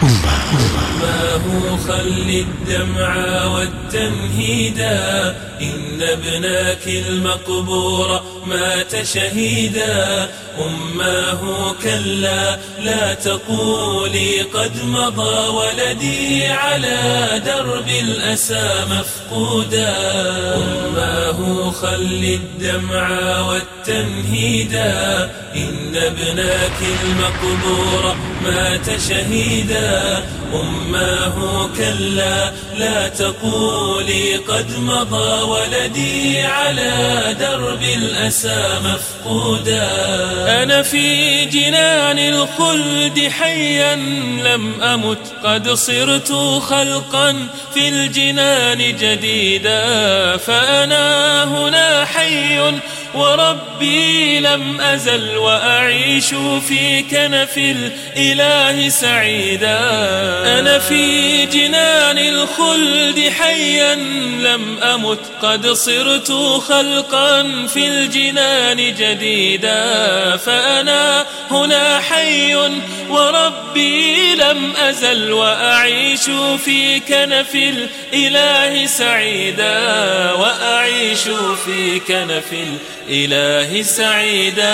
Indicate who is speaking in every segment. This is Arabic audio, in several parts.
Speaker 1: أماه خل الدمع والتنهيدا، إن ابنك المقبور مات شهيدا. أماه كلا لا تقولي قد مضى ولدي على درب الأسى مفقودا. أماه خل الدمع والتنهيدا، إن ابنك المقبور مات شهيدا. أماه كلا لا تقولي قد مضى ولدي على درب الأسى مفقودا. أنا في جنان الخلد حيا لم أمت، قد صرت خلقا في الجنان جديدا. فأنا هنا حي وربي لم أزل، وأعيش في كنف الإله سعيدا. أنا في جنان الخلد حيا لم أمت، قد صرت خلقا في الجنان جديدا. فأنا هنا حي وربي لم أزل، وأعيش في كنف الإله سعيدا. وأعيش في كنف الإله سعيدا.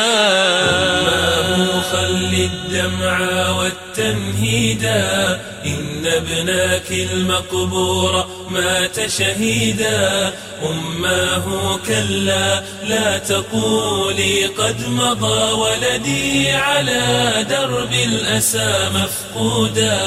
Speaker 1: أماه خل الدمع والتنهيدا، إن ابنك المقبور مات شهيدا. أماه كلا لا تقولي قد مضى ولدي على درب الأسى مفقودا.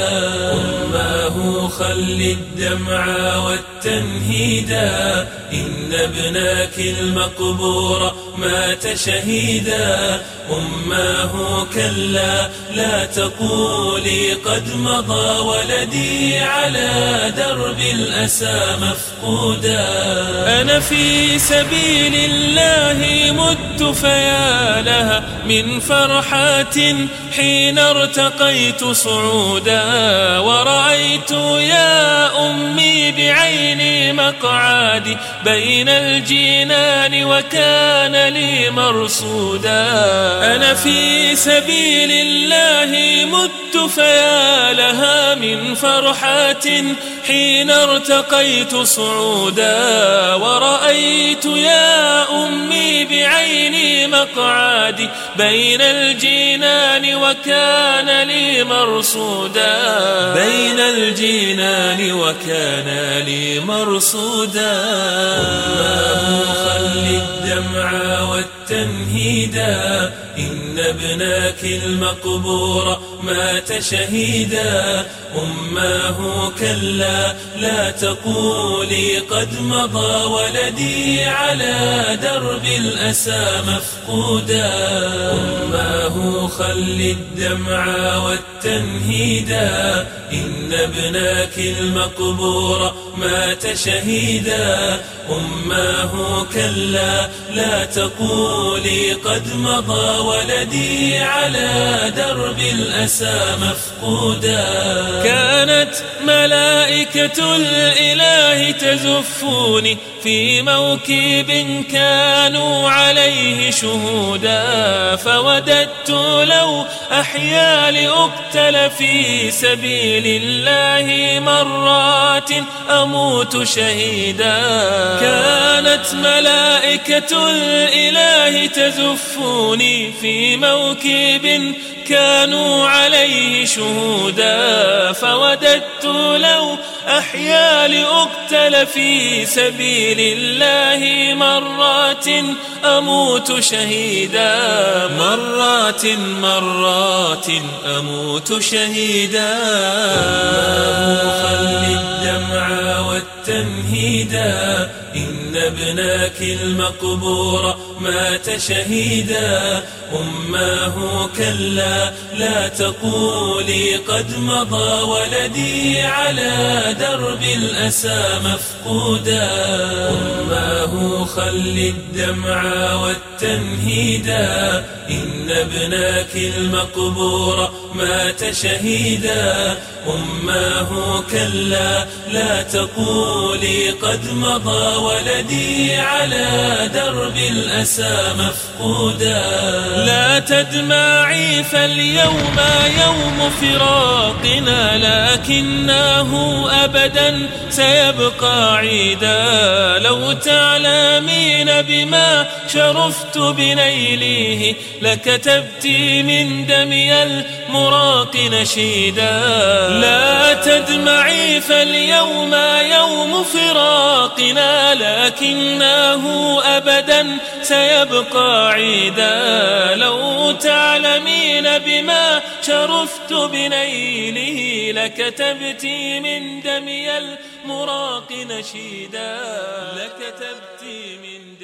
Speaker 1: أماه خل الدمع والتنهيدا، إن ابنك المقبور مات شهيدا. أماه كلا لا تقولي قد مضى ولدي على درب الأسى مفقودا. أنا في سبيل الله مت، فيا لها من فرحة حين ارتقيت صعودا. ورأيت يا أمي بعيني مقعدي بين الجنان وكان لي مرصودا. أنا في سبيل الله مت، فيا لها من فرحة حين ارتقيت صعودا. ورأيت يا أمي بعيني مقعدي بين الجنان وكان لي مرصودا. بين الجنان وكان لي مرصودا. أماه خل الدمع والتنهيدا، إن ابنك المقبور مات شهيدا. أماه كلا لا تقولي قد مضى ولدي على درب الأسى مفقودا. أماه خل الدمع والتنهيدا، إن ابنك المقبور مات شهيدا. أماه كلا لا تقولي قد مضى ولدي على درب الأسى مفقودا. كانت ملائكة الإله تزفوني في موكب كانوا عليه شهودا. فوددت لو أحيا لأقتل في سبيل الله مرات أموت شهيدا. كانت ملائكة الإله تزفوني في موكب كانوا عليه شهودا. فوددت لو أحيا لأقتل في سبيل الله مرات أموت شهيدا. مرات أموت شهيدا. خل الدمع والتنهيدا، إن ابنك المقبور مات شهيدا. أماه كلا لا تقولي قد مضى ولدي على درب الأسى مفقودا. أماه خل الدمع والتنهيدا، إن ابنك المقبور مات شهيدا. أماه كلا لا تقولي قد مضى ولدي على درب الأسى ننسى مفقودا. لا تدمعي فاليوم يوم فراقنا، لكنه أبدا سيبقى عيدا. لو تعلمين بما شرفت بنيله، لكتبت من دمي المراق نشيدا. لا تدمعي فاليوم يوم فراقنا، لكنه أبدا سيبقى عيدا. لو تعلمين بما شرفت بنيله، لكتبت من دمي المراق نشيدا. لكتبت من